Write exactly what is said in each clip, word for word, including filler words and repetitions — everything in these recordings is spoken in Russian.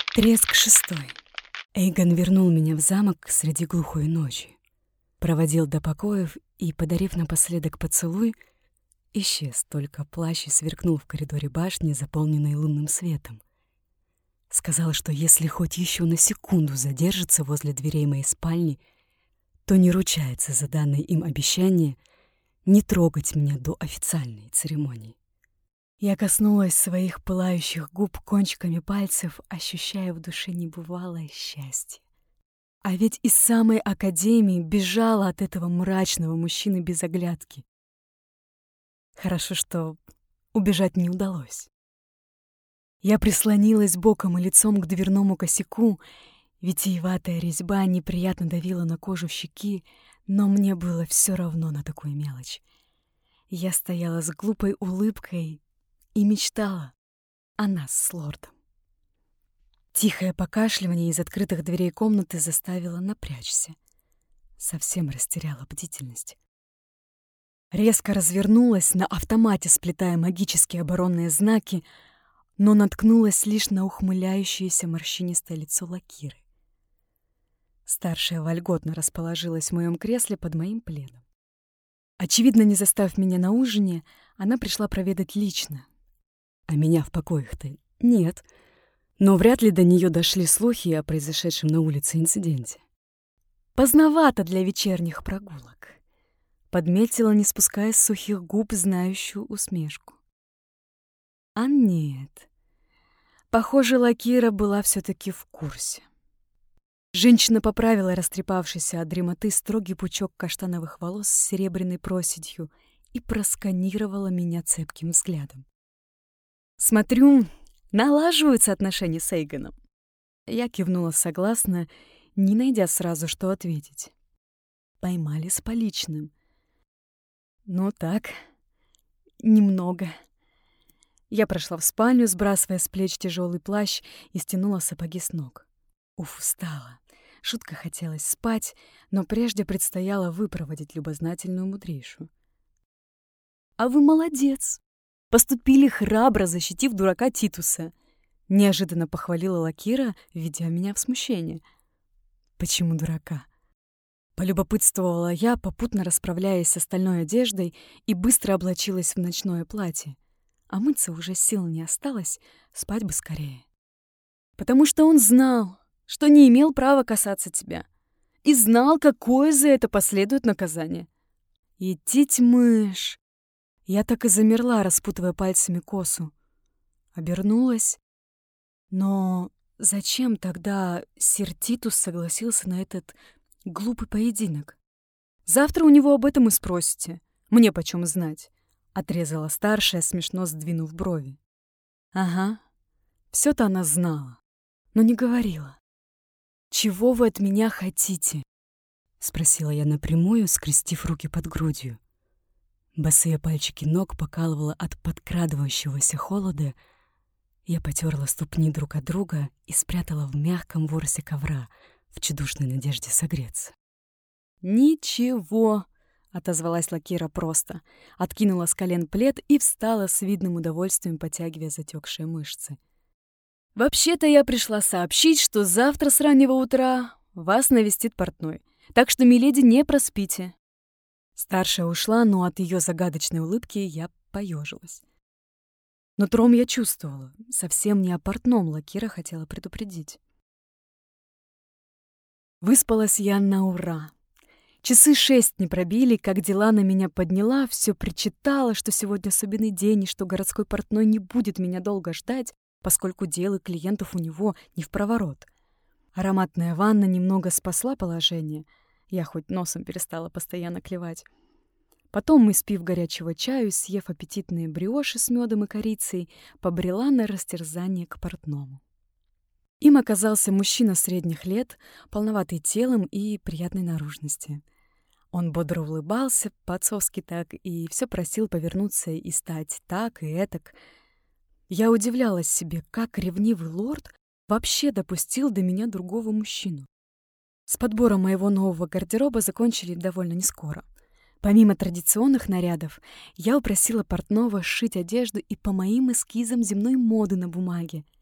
Треск шестой. Эйгон вернул меня в замок среди глухой ночи. Проводил до покоев и, подарив напоследок поцелуй, исчез, только плащ сверкнул в коридоре башни, заполненной лунным светом. Сказал, что если хоть еще на секунду задержится возле дверей моей спальни, то не ручается за данное им обещание не трогать меня до официальной церемонии. Я коснулась своих пылающих губ кончиками пальцев, ощущая в душе небывалое счастье. А ведь из самой академии бежала от этого мрачного мужчины без оглядки. Хорошо, что убежать не удалось. Я прислонилась боком и лицом к дверному косяку, витиеватая резьба неприятно давила на кожу щеки, но мне было все равно на такую мелочь. Я стояла с глупой улыбкой и мечтала о нас с лордом. Тихое покашливание из открытых дверей комнаты заставило напрячься. Совсем растеряла бдительность. Резко развернулась, на автомате сплетая магические оборонные знаки, но наткнулась лишь на ухмыляющееся морщинистое лицо Лакиры. Старшая вольготно расположилась в моем кресле под моим пледом. Очевидно, не застав меня на ужине, она пришла проведать лично. А меня в покоях-то нет. Но вряд ли до нее дошли слухи о произошедшем на улице инциденте. Поздновато для вечерних прогулок. Подметила, не спуская с сухих губ знающую усмешку. А нет. Похоже, Лакира была все-таки в курсе. Женщина поправила растрепавшийся от дремоты строгий пучок каштановых волос с серебряной проседью и просканировала меня цепким взглядом. «Смотрю, налаживаются отношения с Эйгоном». Я кивнула согласно, не найдя сразу, что ответить. Поймали с поличным. Ну так, немного. Я прошла в спальню, сбрасывая с плеч тяжелый плащ и стянула сапоги с ног. Уф, устала. Жутко хотелось спать, но прежде предстояло выпроводить любознательную мудрейшую. «А вы молодец! Поступили храбро, защитив дурака Титуса!» Неожиданно похвалила Лакира, введя меня в смущение. «Почему дурака?» Полюбопытствовала я, попутно расправляясь с остальной одеждой, и быстро облачилась в ночное платье. А мыться уже сил не осталось, спать бы скорее. «Потому что он знал, что не имел права касаться тебя, и знал, какое за это последует наказание. Идти мышь!» Я так и замерла, распутывая пальцами косу. Обернулась. Но зачем тогда сир Титус согласился на этот глупый поединок? Завтра у него об этом и спросите. Мне почем знать? Отрезала старшая, смешно сдвинув брови. Ага, все-то она знала, но не говорила. «Чего вы от меня хотите?» — спросила я напрямую, скрестив руки под грудью. Босые пальчики ног покалывало от подкрадывающегося холода. Я потерла ступни друг от друга и спрятала в мягком ворсе ковра в тщедушной надежде согреться. «Ничего!» — отозвалась Лакира просто, откинула с колен плед и встала с видным удовольствием, потягивая затекшие мышцы. «Вообще-то я пришла сообщить, что завтра с раннего утра вас навестит портной, так что, миледи, не проспите». Старшая ушла, но от ее загадочной улыбки я поежилась. Нутром я чувствовала, совсем не о портном Лакира хотела предупредить. Выспалась я на ура. Часы шесть не пробили, как дела на меня подняла, все причитала, что сегодня особенный день и что городской портной не будет меня долго ждать, поскольку дел и клиентов у него не впроворот. Ароматная ванна немного спасла положение. Я хоть носом перестала постоянно клевать. Потом, испив горячего чаю, съев аппетитные бриоши с медом и корицей, побрела на растерзание к портному. Им оказался мужчина средних лет, полноватый телом и приятной наружности. Он бодро улыбался, по-отцовски так, и все просил повернуться и стать так и этак. Я удивлялась себе, как ревнивый лорд вообще допустил до меня другого мужчину. С подбором моего нового гардероба закончили довольно нескоро. Помимо традиционных нарядов, я упросила портного сшить одежду и по моим эскизам земной моды на бумаге.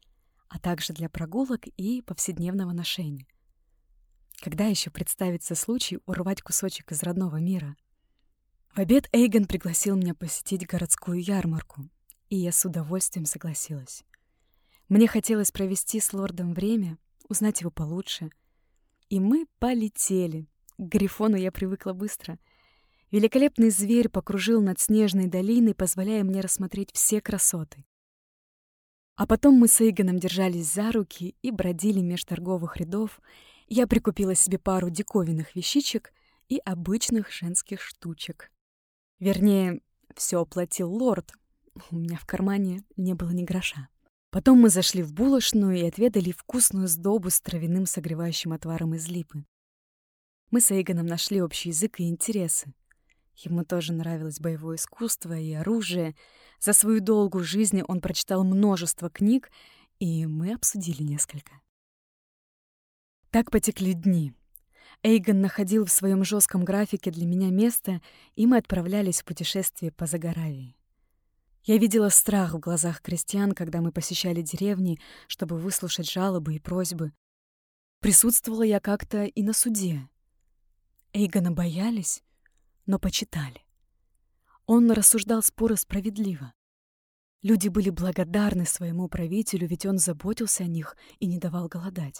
а также для прогулок и повседневного ношения. Когда еще представится случай урвать кусочек из родного мира? В обед Эйгон пригласил меня посетить городскую ярмарку, и я с удовольствием согласилась. Мне хотелось провести с лордом время, узнать его получше. И мы полетели. К Грифону я привыкла быстро. Великолепный зверь покружил над снежной долиной, позволяя мне рассмотреть все красоты. А потом мы с Эйгоном держались за руки и бродили меж торговых рядов. Я прикупила себе пару диковинных вещичек и обычных женских штучек. Вернее, все оплатил лорд. У меня в кармане не было ни гроша. Потом мы зашли в булочную и отведали вкусную сдобу с травяным согревающим отваром из липы. Мы с Эйгоном нашли общий язык и интересы. Ему тоже нравилось боевое искусство и оружие. За свою долгую жизнь он прочитал множество книг, и мы обсудили несколько. Так потекли дни. Эйгон находил в своем жестком графике для меня место, и мы отправлялись в путешествие по Загоравии. Я видела страх в глазах крестьян, когда мы посещали деревни, чтобы выслушать жалобы и просьбы. Присутствовала я как-то и на суде. Эйгона боялись, но почитали. Он рассуждал споры справедливо. Люди были благодарны своему правителю, ведь он заботился о них и не давал голодать.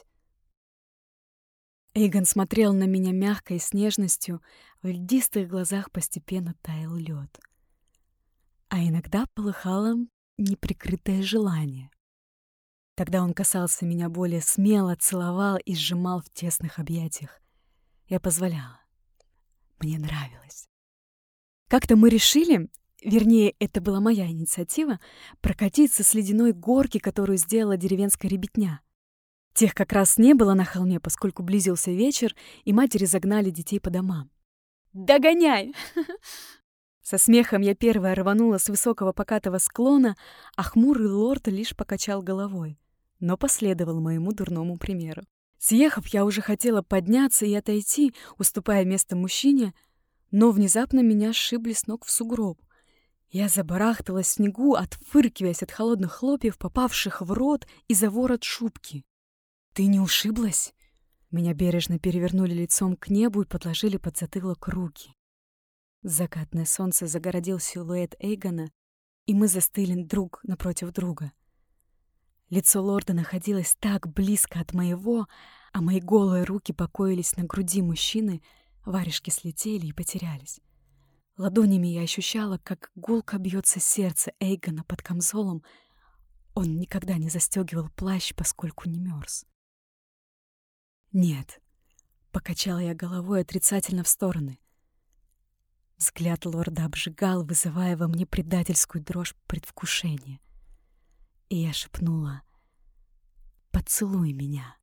Эйгон смотрел на меня мягко и с нежностью, в льдистых глазах постепенно таял лед. А иногда полыхало неприкрытое желание. Тогда он касался меня более смело, целовал и сжимал в тесных объятиях. Я позволяла. Мне нравилось. Как-то мы решили, вернее, это была моя инициатива, прокатиться с ледяной горки, которую сделала деревенская ребятня. Тех как раз не было на холме, поскольку близился вечер, и матери загнали детей по домам. «Догоняй!» Со смехом я первая рванула с высокого покатого склона, а хмурый лорд лишь покачал головой, но последовал моему дурному примеру. Съехав, я уже хотела подняться и отойти, уступая место мужчине, но внезапно меня сшибли с ног в сугроб. Я забарахталась в снегу, отфыркиваясь от холодных хлопьев, попавших в рот и за ворот шубки. «Ты не ушиблась?» Меня бережно перевернули лицом к небу и подложили под затылок руки. Закатное солнце загородил силуэт Эйгона, и мы застыли друг напротив друга. Лицо лорда находилось так близко от моего, а мои голые руки покоились на груди мужчины, варежки слетели и потерялись. Ладонями я ощущала, как гулко бьется сердце Эйгона под камзолом. Он никогда не застегивал плащ, поскольку не мерз. «Нет», — покачала я головой отрицательно в стороны. Взгляд лорда обжигал, вызывая во мне предательскую дрожь предвкушения. И я шепнула: «Поцелуй меня».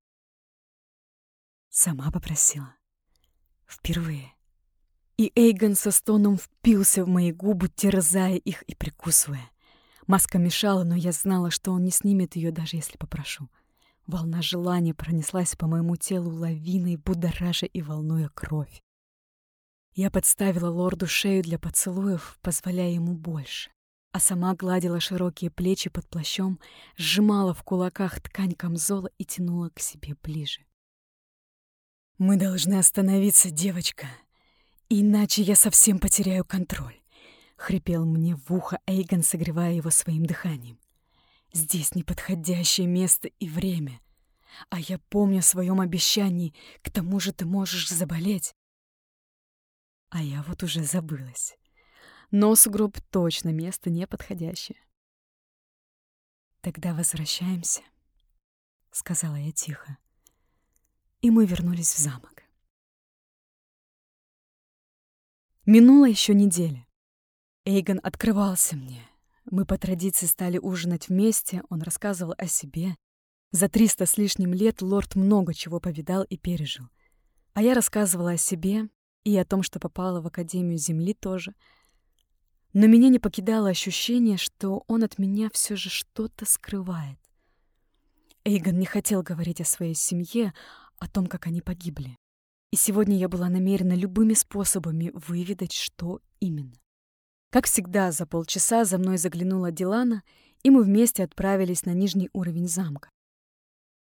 Сама попросила. Впервые. И Эйгон со стоном впился в мои губы, терзая их и прикусывая. Маска мешала, но я знала, что он не снимет ее, даже если попрошу. Волна желания пронеслась по моему телу лавиной, будоража и волнуя кровь. Я подставила лорду шею для поцелуев, позволяя ему больше, а сама гладила широкие плечи под плащом, сжимала в кулаках ткань камзола и тянула к себе ближе. «Мы должны остановиться, девочка, иначе я совсем потеряю контроль», — хрипел мне в ухо Эйгон, согревая его своим дыханием. «Здесь неподходящее место и время, а я помню о своем обещании, к тому же ты можешь заболеть». А я вот уже забылась. Но сугроб точно место неподходящее. «Тогда возвращаемся», — сказала я тихо. И мы вернулись в замок. Минула еще неделя. Эйгон открывался мне. Мы по традиции стали ужинать вместе, он рассказывал о себе. За триста с лишним лет лорд много чего повидал и пережил. А я рассказывала о себе и о том, что попала в Академию Земли тоже. Но меня не покидало ощущение, что он от меня все же что-то скрывает. Эйгон не хотел говорить о своей семье, о том, как они погибли. И сегодня я была намерена любыми способами выведать, что именно. Как всегда, за полчаса за мной заглянула Дилана, и мы вместе отправились на нижний уровень замка.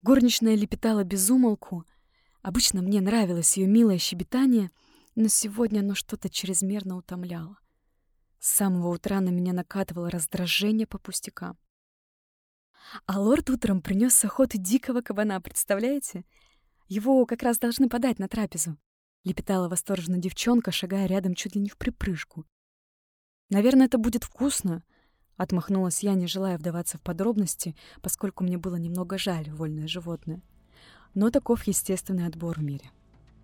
Горничная лепетала без умолку. Обычно мне нравилось ее милое щебетание, но сегодня оно что-то чрезмерно утомляло. С самого утра на меня накатывало раздражение по пустякам. А лорд утром принес с охоты дикого кабана, представляете? Его как раз должны подать на трапезу. Лепетала восторженно девчонка, шагая рядом чуть ли не вприпрыжку. «Наверное, это будет вкусно», — отмахнулась я, не желая вдаваться в подробности, поскольку мне было немного жаль вольное животное. Но таков естественный отбор в мире.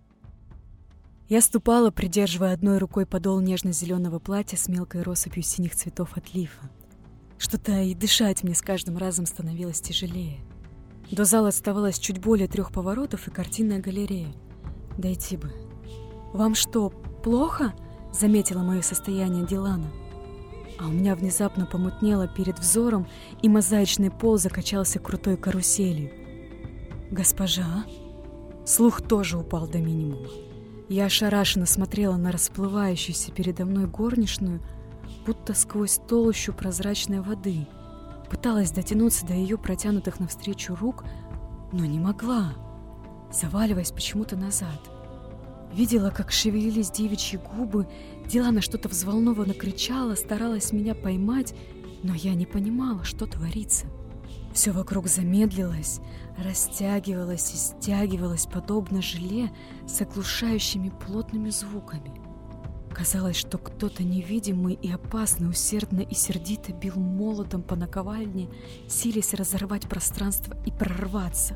Я ступала, придерживая одной рукой подол нежно-зеленого платья с мелкой россыпью синих цветов от лифа. Что-то и дышать мне с каждым разом становилось тяжелее. До зала оставалось чуть более трех поворотов и картинная галерея. Дойти бы. «Вам что, плохо?» — заметила мое состояние Дилана. А у меня внезапно помутнело перед взором, и мозаичный пол закачался крутой каруселью. «Госпожа?» Слух тоже упал до минимума. Я ошарашенно смотрела на расплывающуюся передо мной горничную, будто сквозь толщу прозрачной воды. Пыталась дотянуться до ее протянутых навстречу рук, но не могла, заваливаясь почему-то назад. Видела, как шевелились девичьи губы, Дилана что-то взволнованно кричала, старалась меня поймать, но я не понимала, что творится. Все вокруг замедлилось, растягивалось и стягивалось, подобно желе с оглушающими плотными звуками. Казалось, что кто-то невидимый и опасный усердно и сердито бил молотом по наковальне, силясь разорвать пространство и прорваться.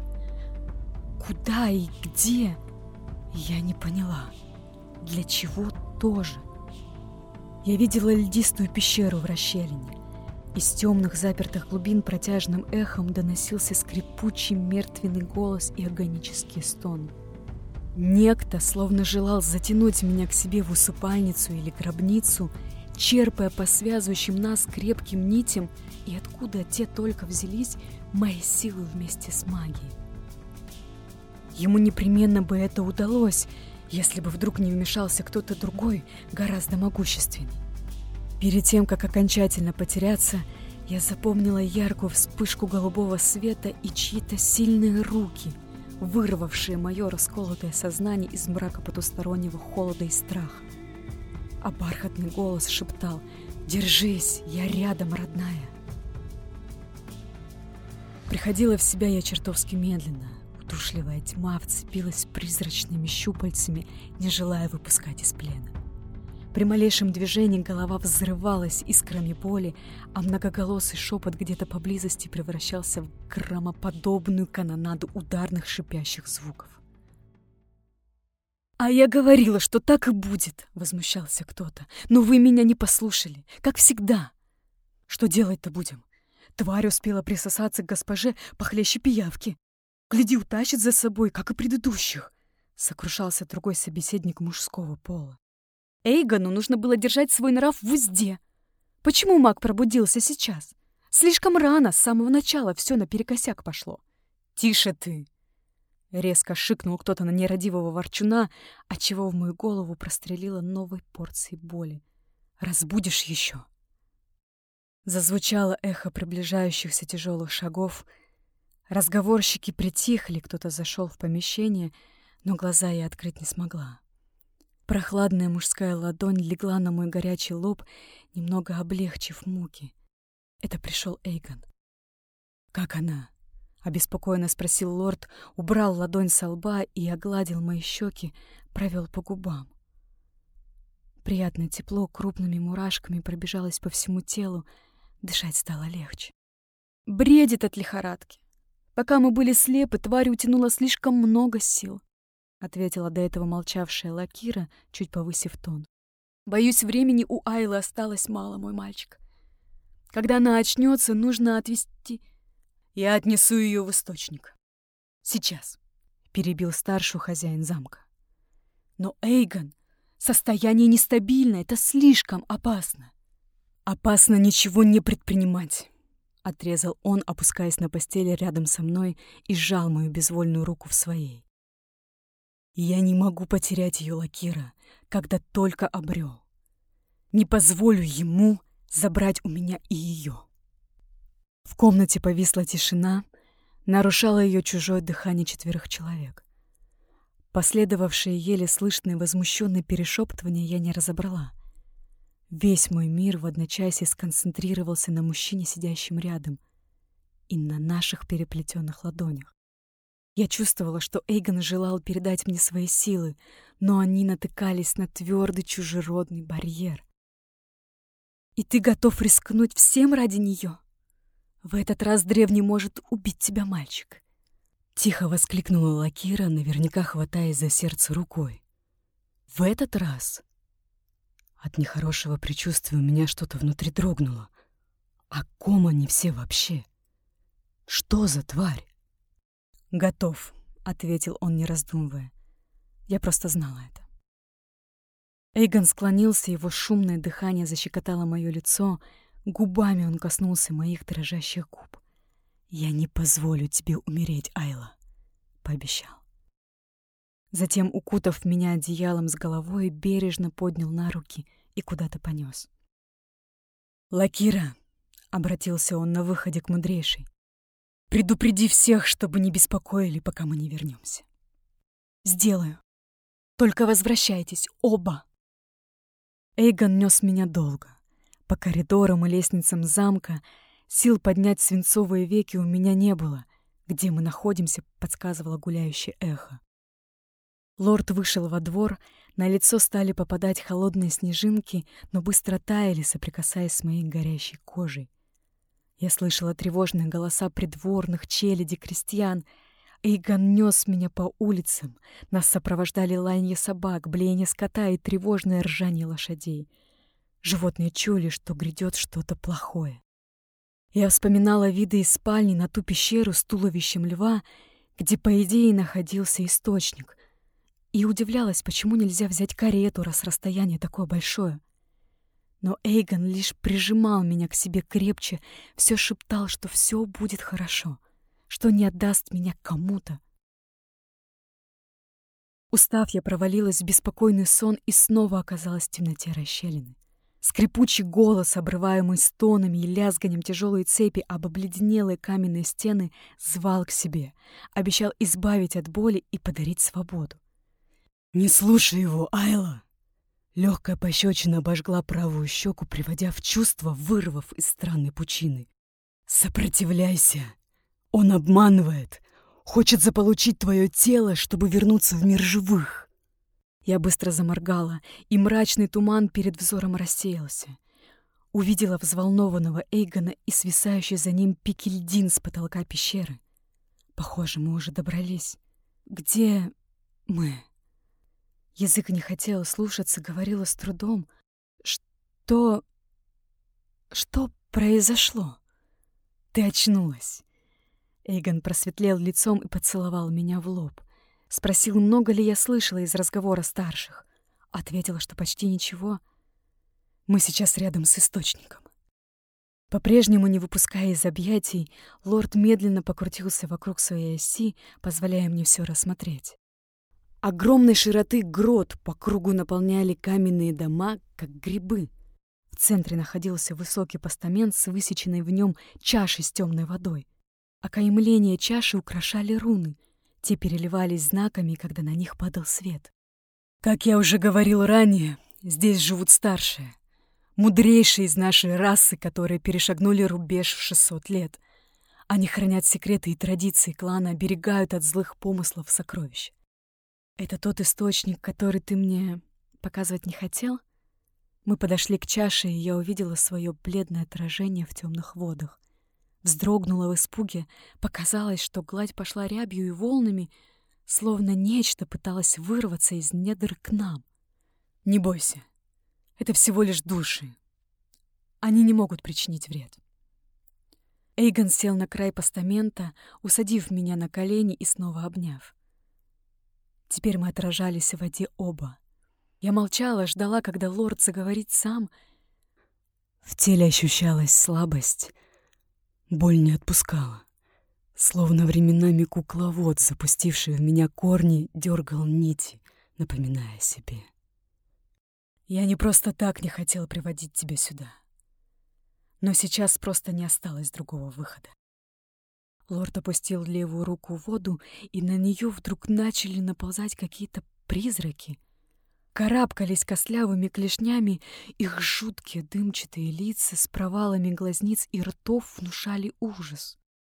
Куда и где? Я не поняла. Для чего тоже? Я видела льдистую пещеру в расщелине. Из темных запертых глубин протяжным эхом доносился скрипучий мертвенный голос и агонический стон. Некто словно желал затянуть меня к себе в усыпальницу или гробницу, черпая по связывающим нас крепким нитям, и откуда те только взялись, мои силы вместе с магией. Ему непременно бы это удалось, если бы вдруг не вмешался кто-то другой, гораздо могущественней. Перед тем, как окончательно потеряться, я запомнила яркую вспышку голубого света и чьи-то сильные руки, вырвавшие мое расколотое сознание из мрака потустороннего холода и страха. А бархатный голос шептал: «Держись, я рядом, родная». Приходила в себя я чертовски медленно. Удушливая тьма вцепилась призрачными щупальцами, не желая выпускать из плена. При малейшем движении голова взрывалась искрами боли, а многоголосый шепот где-то поблизости превращался в громоподобную канонаду ударных шипящих звуков. «А я говорила, что так и будет!» — возмущался кто-то. «Но вы меня не послушали, как всегда!» «Что делать-то будем? Тварь успела присосаться к госпоже похлеще пиявки. Гляди, утащит за собой, как и предыдущих!» — сокрушался другой собеседник мужского пола. Эйгону нужно было держать свой нрав в узде. Почему маг пробудился сейчас? Слишком рано, с самого начала все наперекосяк пошло. «Тише ты!» — резко шикнул кто-то на нерадивого ворчуна, отчего в мою голову прострелило новой порцией боли. «Разбудишь еще!» Зазвучало эхо приближающихся тяжелых шагов. Разговорщики притихли, кто-то зашел в помещение, но глаза я открыть не смогла. Прохладная мужская ладонь легла на мой горячий лоб, немного облегчив муки. Это пришел Эйгон. «Как она?» — обеспокоенно спросил лорд, убрал ладонь со лба и огладил мои щеки, провел по губам. Приятное тепло крупными мурашками пробежалось по всему телу, дышать стало легче. «Бредит от лихорадки. Пока мы были слепы, тварь утянула слишком много сил», — ответила до этого молчавшая Лакира, чуть повысив тон. «Боюсь, времени у Айлы осталось мало, мой мальчик. Когда она очнется, нужно отвезти...» «Я отнесу ее в источник. Сейчас», — перебил старшую хозяин замка. «Но, Эйгон, состояние нестабильное, это слишком опасно». «Опасно ничего не предпринимать», — отрезал он, опускаясь на постели рядом со мной и сжал мою безвольную руку в своей. «Я не могу потерять ее, Лакира, когда только обрел. Не позволю ему забрать у меня и ее». В комнате повисла тишина, нарушало ее чужое дыхание четверых человек. Последовавшие еле слышные возмущенные перешептывания я не разобрала. Весь мой мир в одночасье сконцентрировался на мужчине, сидящем рядом, и на наших переплетенных ладонях. Я чувствовала, что Эйгон желал передать мне свои силы, но они натыкались на твердый чужеродный барьер. «И ты готов рискнуть всем ради нее? В этот раз древний может убить тебя, мальчик!» Тихо воскликнула Лакира, наверняка хватаясь за сердце рукой. «В этот раз?» От нехорошего предчувствия у меня что-то внутри дрогнуло. О ком они все вообще? Что за тварь? «Готов», — ответил он, не раздумывая. Я просто знала это. Эйгон склонился, его шумное дыхание защекотало мое лицо, губами он коснулся моих дрожащих губ. «Я не позволю тебе умереть, Айла», — пообещал. Затем, укутав меня одеялом с головой, бережно поднял на руки и куда-то понес. «Лакира», — обратился он на выходе к мудрейшей, — «предупреди всех, чтобы не беспокоили, пока мы не вернемся». «Сделаю. Только возвращайтесь, оба». Эйгон нес меня долго. По коридорам и лестницам замка сил поднять свинцовые веки у меня не было. Где мы находимся, подсказывало гуляющее эхо. Лорд вышел во двор, на лицо стали попадать холодные снежинки, но быстро таяли, соприкасаясь с моей горящей кожей. Я слышала тревожные голоса придворных, челяди, крестьян. Эйгон нес меня по улицам. Нас сопровождали лаяние собак, блеяние скота и тревожное ржание лошадей. Животные чули, что грядет что-то плохое. Я вспоминала виды из спальни на ту пещеру с туловищем льва, где, по идее, находился источник, и удивлялась, почему нельзя взять карету, раз расстояние такое большое. Но Эйгон лишь прижимал меня к себе крепче, все шептал, что все будет хорошо, что не отдаст меня кому-то. Устав, я провалилась в беспокойный сон и снова оказалась в темноте расщелины. Скрипучий голос, обрываемый стонами и лязганием тяжелой цепи об обледенелые каменные стены, звал к себе, обещал избавить от боли и подарить свободу. «Не слушай его, Айла!» Легкая пощечина обожгла правую щеку, приводя в чувство, вырвав из странной пучины. «Сопротивляйся! Он обманывает! Хочет заполучить твое тело, чтобы вернуться в мир живых!» Я быстро заморгала, и мрачный туман перед взором рассеялся. Увидела взволнованного Эйгона и свисающий за ним пики льдин с потолка пещеры. Похоже, мы уже добрались. Где мы? Язык не хотел слушаться, говорила с трудом. Что... Что произошло? Ты очнулась. Эйгон просветлел лицом и поцеловал меня в лоб. Спросил, много ли я слышала из разговора старших. Ответила, что почти ничего. Мы сейчас рядом с источником. По-прежнему, не выпуская из объятий, лорд медленно покрутился вокруг своей оси, позволяя мне все рассмотреть. Огромной широты грот по кругу наполняли каменные дома, как грибы. В центре находился высокий постамент с высеченной в нем чашей с темной водой. Окаймление чаши украшали руны. Те переливались знаками, когда на них падал свет. Как я уже говорил ранее, здесь живут старшие, мудрейшие из нашей расы, которые перешагнули рубеж в шестьсот лет. Они хранят секреты и традиции клана, оберегают от злых помыслов сокровищ. Это тот источник, который ты мне показывать не хотел? Мы подошли к чаше, и я увидела свое бледное отражение в темных водах. Вздрогнула в испуге, показалось, что гладь пошла рябью и волнами, словно нечто пыталось вырваться из недр к нам. Не бойся, это всего лишь души. Они не могут причинить вред. Эйгон сел на край постамента, усадив меня на колени и снова обняв. Теперь мы отражались в воде оба. Я молчала, ждала, когда лорд заговорит сам. В теле ощущалась слабость. Боль не отпускала. Словно временами кукловод, запустивший в меня корни, дергал нити, напоминая о себе. Я не просто так не хотел приводить тебя сюда. Но сейчас просто не осталось другого выхода. Лорд опустил левую руку в воду, и на нее вдруг начали наползать какие-то призраки. Карабкались костлявыми клешнями, их жуткие дымчатые лица с провалами глазниц и ртов внушали ужас.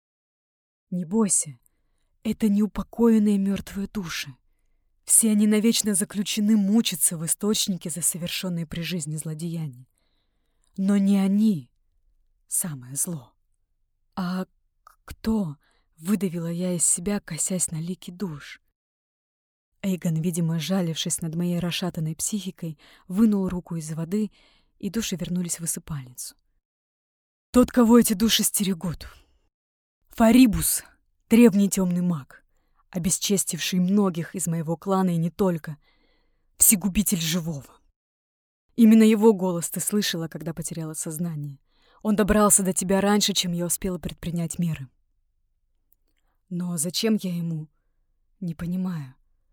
Не бойся, это неупокоенные мертвые души. Все они навечно заключены мучиться в источнике за совершенные при жизни злодеяния. Но не они самое зло. А кто? Выдавила я из себя, косясь на лики душ. Эйгон, видимо, жалившись над моей расшатанной психикой, вынул руку из воды, и души вернулись в высыпальницу. Тот, кого эти души стерегут. Фарибус, древний темный маг, обесчестивший многих из моего клана и не только, всегубитель живого. Именно его голос ты слышала, когда потеряла сознание. Он добрался до тебя раньше, чем я успела предпринять меры. Но зачем я ему? Не понимаю.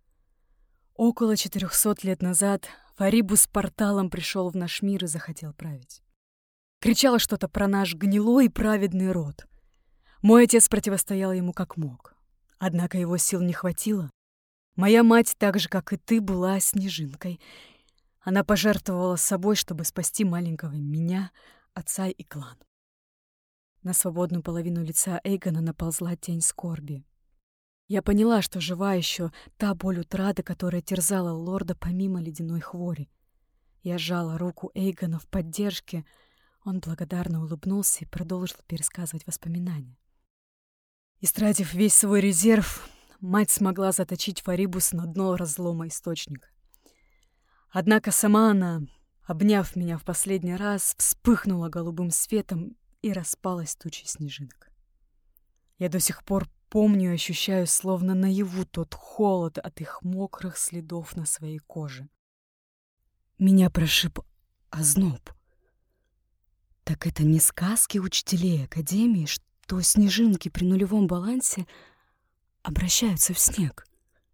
Около четырехсот лет назад Фарибус порталом пришел в наш мир и захотел править. Кричал что-то про наш гнилой и праведный род. Мой отец противостоял ему как мог. Однако его сил не хватило. Моя мать, так же, как и ты, была снежинкой. Она пожертвовала собой, чтобы спасти маленького меня, отца и клан. На свободную половину лица Эйгона наползла тень скорби. Я поняла, что жива еще та боль утраты, которая терзала лорда помимо ледяной хвори. Я сжала руку Эйгона в поддержке. Он благодарно улыбнулся и продолжил пересказывать воспоминания. Истратив весь свой резерв, мать смогла заточить Фарибус на дно разлома источника. Однако сама она, обняв меня в последний раз, вспыхнула голубым светом и распалась тучей снежинок. Я до сих пор помню и ощущаю словно наяву тот холод от их мокрых следов на своей коже. Меня прошиб озноб. Так это не сказки учителей Академии, что снежинки при нулевом балансе обращаются в снег.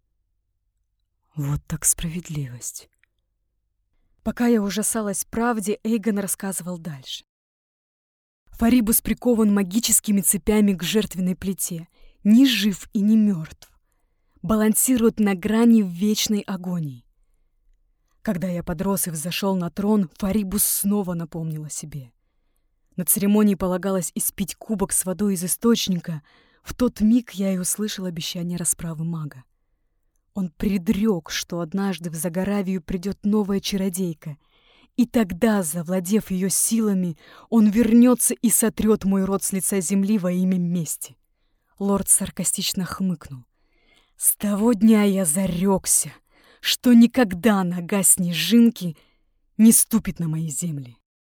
Вот так справедливость. Пока я ужасалась правде, Эйгон рассказывал дальше. Фарибус прикован магическими цепями к жертвенной плите, ни жив и ни мертв, балансирует на грани вечной агонии. Когда я подрос и взошел на трон, Фарибус снова напомнил о себе. На церемонии полагалось испить кубок с водой из источника. В тот миг я и услышал обещание расправы мага. Он предрек, что однажды в Загоравию придет новая чародейка, и тогда, завладев ее силами, он вернется и сотрет мой род с лица земли во имя мести. Лорд саркастично хмыкнул. С того дня я зарекся, что никогда нога снежинки не ступит на мои земли.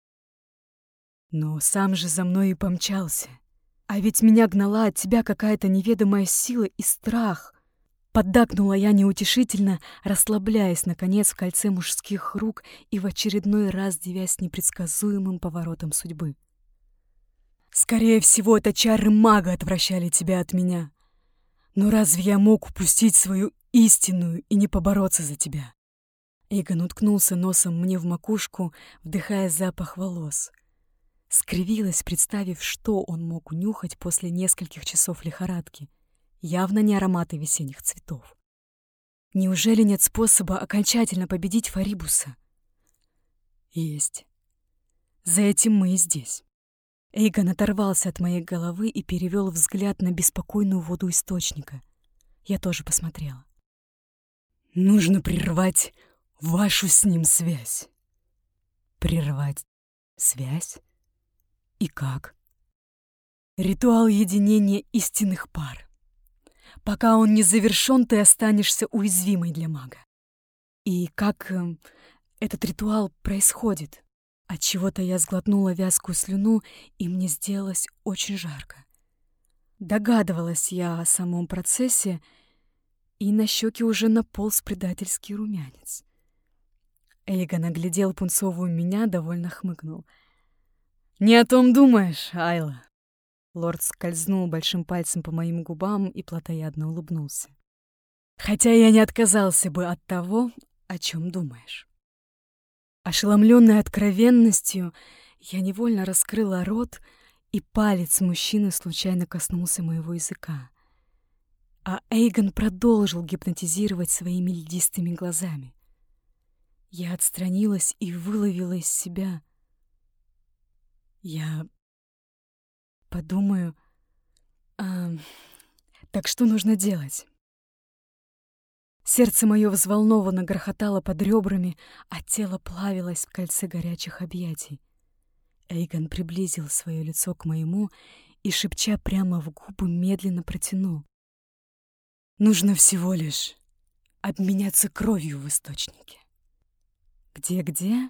Но сам же за мной и помчался. А ведь меня гнала от тебя какая-то неведомая сила и страх. Поддакнула я неутешительно, расслабляясь, наконец, в кольце мужских рук и в очередной раз дивясь непредсказуемым поворотом судьбы. Скорее всего, это чары мага отвращали тебя от меня. Но разве я мог упустить свою истинную и не побороться за тебя? Эйгон уткнулся носом мне в макушку, вдыхая запах волос. Скривилась, представив, что он мог унюхать после нескольких часов лихорадки. Явно не ароматы весенних цветов. Неужели нет способа окончательно победить Фарибуса? Есть. За этим мы и здесь. Эйгон оторвался от моей головы и перевел взгляд на беспокойную воду источника. Я тоже посмотрела. Нужно прервать вашу с ним связь. Прервать связь? И как? Ритуал единения истинных пар. Пока он не завершен, ты останешься уязвимой для мага. И как э, этот ритуал происходит? Отчего-то я сглотнула вязкую слюну, и мне сделалось очень жарко. Догадывалась я о самом процессе, и на щеке уже наполз предательский румянец. Эйгон оглядел пунцовую меня, довольно хмыкнул. «Не о том думаешь, Айла». Лорд скользнул большим пальцем по моим губам и плотоядно улыбнулся. «Хотя я не отказался бы от того, о чем думаешь». Ошеломленная откровенностью, я невольно раскрыла рот и палец мужчины случайно коснулся моего языка. А Эйгон продолжил гипнотизировать своими льдистыми глазами. Я отстранилась и выловила из себя: «Я подумаю, а, так что нужно делать?» Сердце мое взволнованно грохотало под ребрами, а тело плавилось в кольце горячих объятий. Эйгон приблизил свое лицо к моему и, шепча прямо в губы, медленно протянул: «Нужно всего лишь обменяться кровью в источнике». «Где-где?»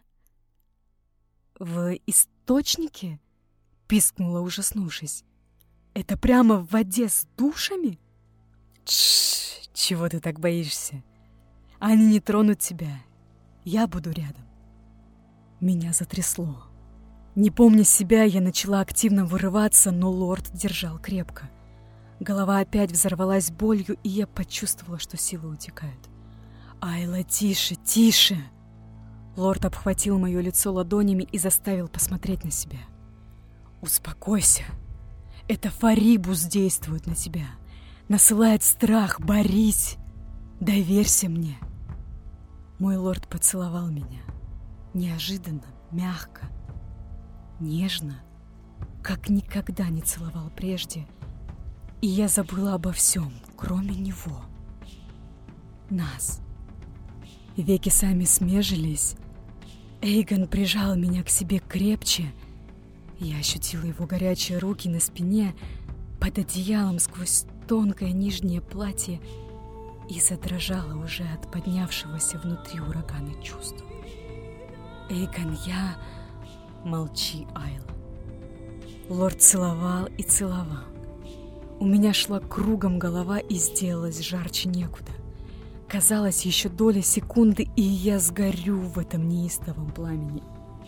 «В источнике?» — пискнула, ужаснувшись. «Это прямо в воде с душами?» «Тш, чего ты так боишься? Они не тронут тебя. Я буду рядом». Меня затрясло. Не помня себя, я начала активно вырываться, но лорд держал крепко. Голова опять взорвалась болью, и я почувствовала, что силы утекают. «Айла, тише, тише!» Лорд обхватил мое лицо ладонями и заставил посмотреть на себя. «Успокойся. Это Фарибус действует на тебя. Насылает страх. Борись. Доверься мне». Мой лорд поцеловал меня. Неожиданно, мягко, нежно, как никогда не целовал прежде. И я забыла обо всем, кроме него. Нас. Веки сами смежились. Эйгон прижал меня к себе крепче. Я ощутила его горячие руки на спине, под одеялом сквозь тонкое нижнее платье, и задрожала уже от поднявшегося внутри урагана чувств. «Эйгон, я...» «Молчи, Айла». Лорд целовал и целовал. У меня шла кругом голова и сделалась жарче некуда. Казалось, еще доля секунды, и я сгорю в этом неистовом пламени.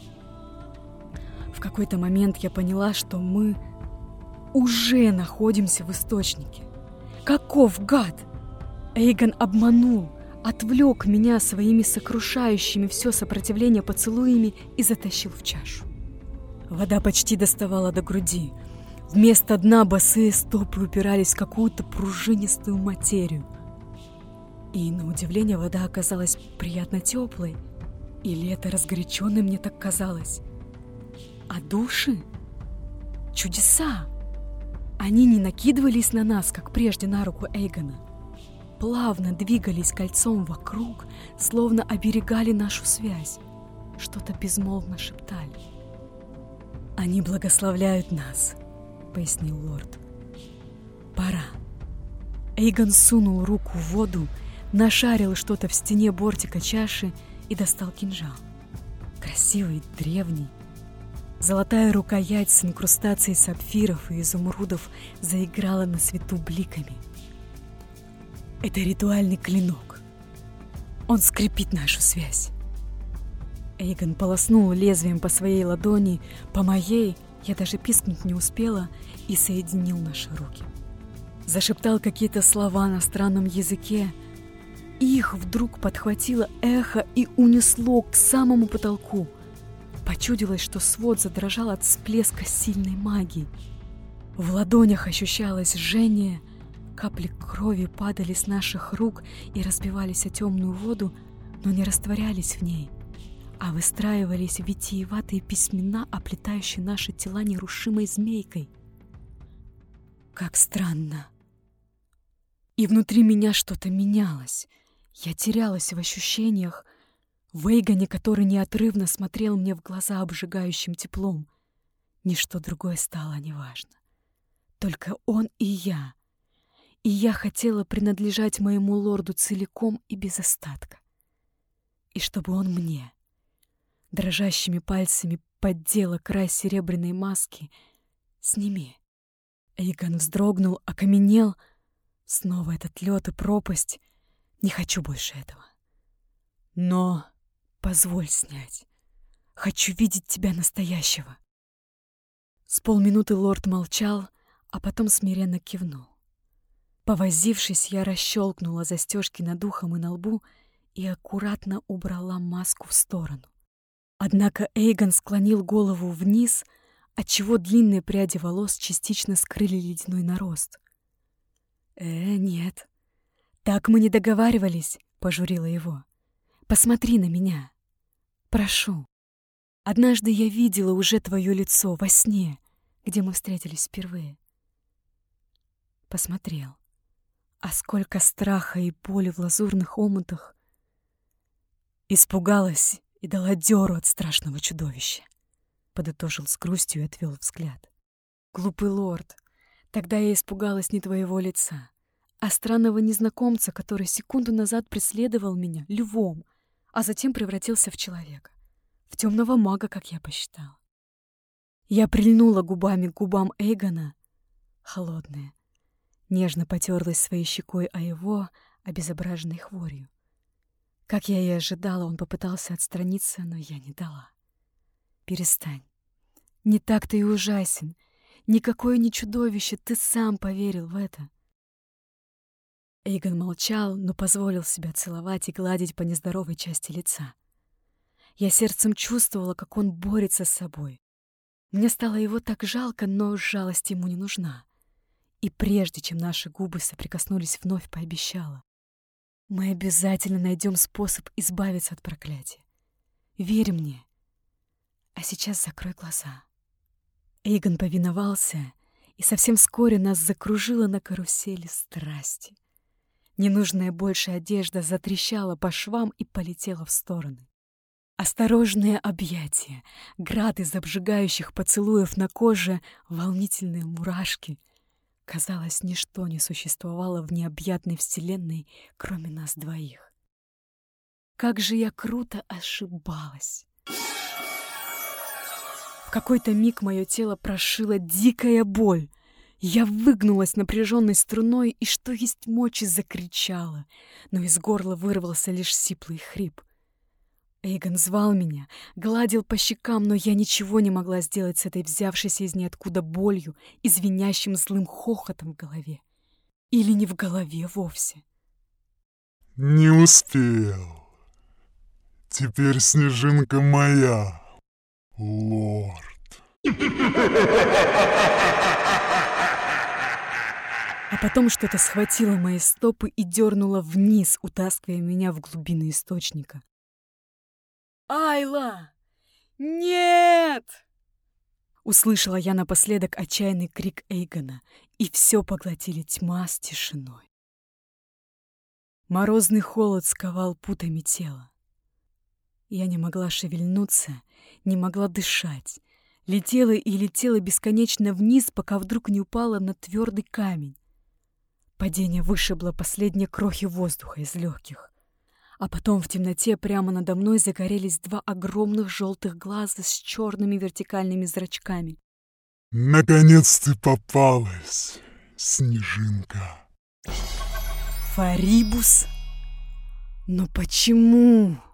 В какой-то момент я поняла, что мы уже находимся в источнике. Каков гад! Эйгон обманул, отвлек меня своими сокрушающими все сопротивление поцелуями и затащил в чашу. Вода почти доставала до груди. Вместо дна босые стопы упирались в какую-то пружинистую материю. И, на удивление, вода оказалась приятно теплой. Или это разгоряченной мне так казалось? А души? Чудеса! Они не накидывались на нас, как прежде на руку Эйгона. Плавно двигались кольцом вокруг, словно оберегали нашу связь. Что-то безмолвно шептали. «Они благословляют нас», — пояснил лорд. «Пора». Эйгон сунул руку в воду, нашарил что-то в стене бортика чаши и достал кинжал. Красивый, древний. Золотая рукоять с инкрустацией сапфиров и изумрудов заиграла на свету бликами. Это ритуальный клинок. Он скрепит нашу связь. Эйгон полоснул лезвием по своей ладони, по моей, я даже пискнуть не успела, и соединил наши руки. Зашептал какие-то слова на странном языке. Их вдруг подхватило эхо и унесло к самому потолку. Почудилось, что свод задрожал от всплеска сильной магии. В ладонях ощущалось жжение, капли крови падали с наших рук и разбивались о темную воду, но не растворялись в ней, а выстраивались в витиеватые письмена, оплетающие наши тела нерушимой змейкой. Как странно. И внутри меня что-то менялось. Я терялась в ощущениях, в Эйгоне, который неотрывно смотрел мне в глаза обжигающим теплом. Ничто другое стало неважно. Только он и я. И я хотела принадлежать моему лорду целиком и без остатка. И чтобы он мне дрожащими пальцами поддела край серебряной маски. «Сними». Эйгон вздрогнул, окаменел. Снова этот лед и пропасть. Не хочу больше этого. Но позволь снять. Хочу видеть тебя настоящего. С полминуты лорд молчал, а потом смиренно кивнул. Повозившись, я расщелкнула застежки над ухом и на лбу и аккуратно убрала маску в сторону. Однако Эйгон склонил голову вниз, отчего длинные пряди волос частично скрыли ледяной нарост. «Э, нет, так мы не договаривались», — пожурила его. «Посмотри на меня. Прошу. Однажды я видела уже твое лицо во сне, где мы встретились впервые». Посмотрел. А сколько страха и боли в лазурных омутах. Испугалась и дала дёру от страшного чудовища. Подытожил с грустью и отвел взгляд. «Глупый лорд, тогда я испугалась не твоего лица, а странного незнакомца, который секунду назад преследовал меня львом, а затем превратился в человека, в темного мага, как я посчитала. Я прильнула губами к губам Эйгона, холодная, нежно потерлась своей щекой о его, обезображенной хворью. Как я и ожидала, он попытался отстраниться, но я не дала. «Перестань. Не так ты и ужасен. Никакое не чудовище, ты сам поверил в это». Эйгон молчал, но позволил себя целовать и гладить по нездоровой части лица. Я сердцем чувствовала, как он борется с собой. Мне стало его так жалко, но жалость ему не нужна. И прежде чем наши губы соприкоснулись, вновь пообещала: «Мы обязательно найдем способ избавиться от проклятия. Верь мне. А сейчас закрой глаза». Эйгон повиновался, и совсем вскоре нас закружило на карусели страсти. Ненужная больше одежда затрещала по швам и полетела в стороны. Осторожные объятия, град из обжигающих поцелуев на коже, волнительные мурашки. Казалось, ничто не существовало в необъятной вселенной, кроме нас двоих. Как же я круто ошибалась! В какой-то миг мое тело прошила дикая боль. Я выгнулась напряженной струной и, что есть мочи, закричала, но из горла вырвался лишь сиплый хрип. Эйгон звал меня, гладил по щекам, но я ничего не могла сделать с этой взявшейся из ниоткуда болью и звенящим злым хохотом в голове. Или не в голове вовсе. «Не успел. Теперь снежинка моя, лорд». А потом что-то схватило мои стопы и дернуло вниз, утаскивая меня в глубины источника. «Айла! Нет!» Услышала я напоследок отчаянный крик Эйгона, и все поглотили тьма с тишиной. Морозный холод сковал путами тело. Я не могла шевельнуться, не могла дышать. Летела и летела бесконечно вниз, пока вдруг не упала на твердый камень. Падение вышибло последние крохи воздуха из легких. А потом в темноте прямо надо мной загорелись два огромных желтых глаза с черными вертикальными зрачками. «Наконец ты попалась, снежинка!» Фарибус? Но почему?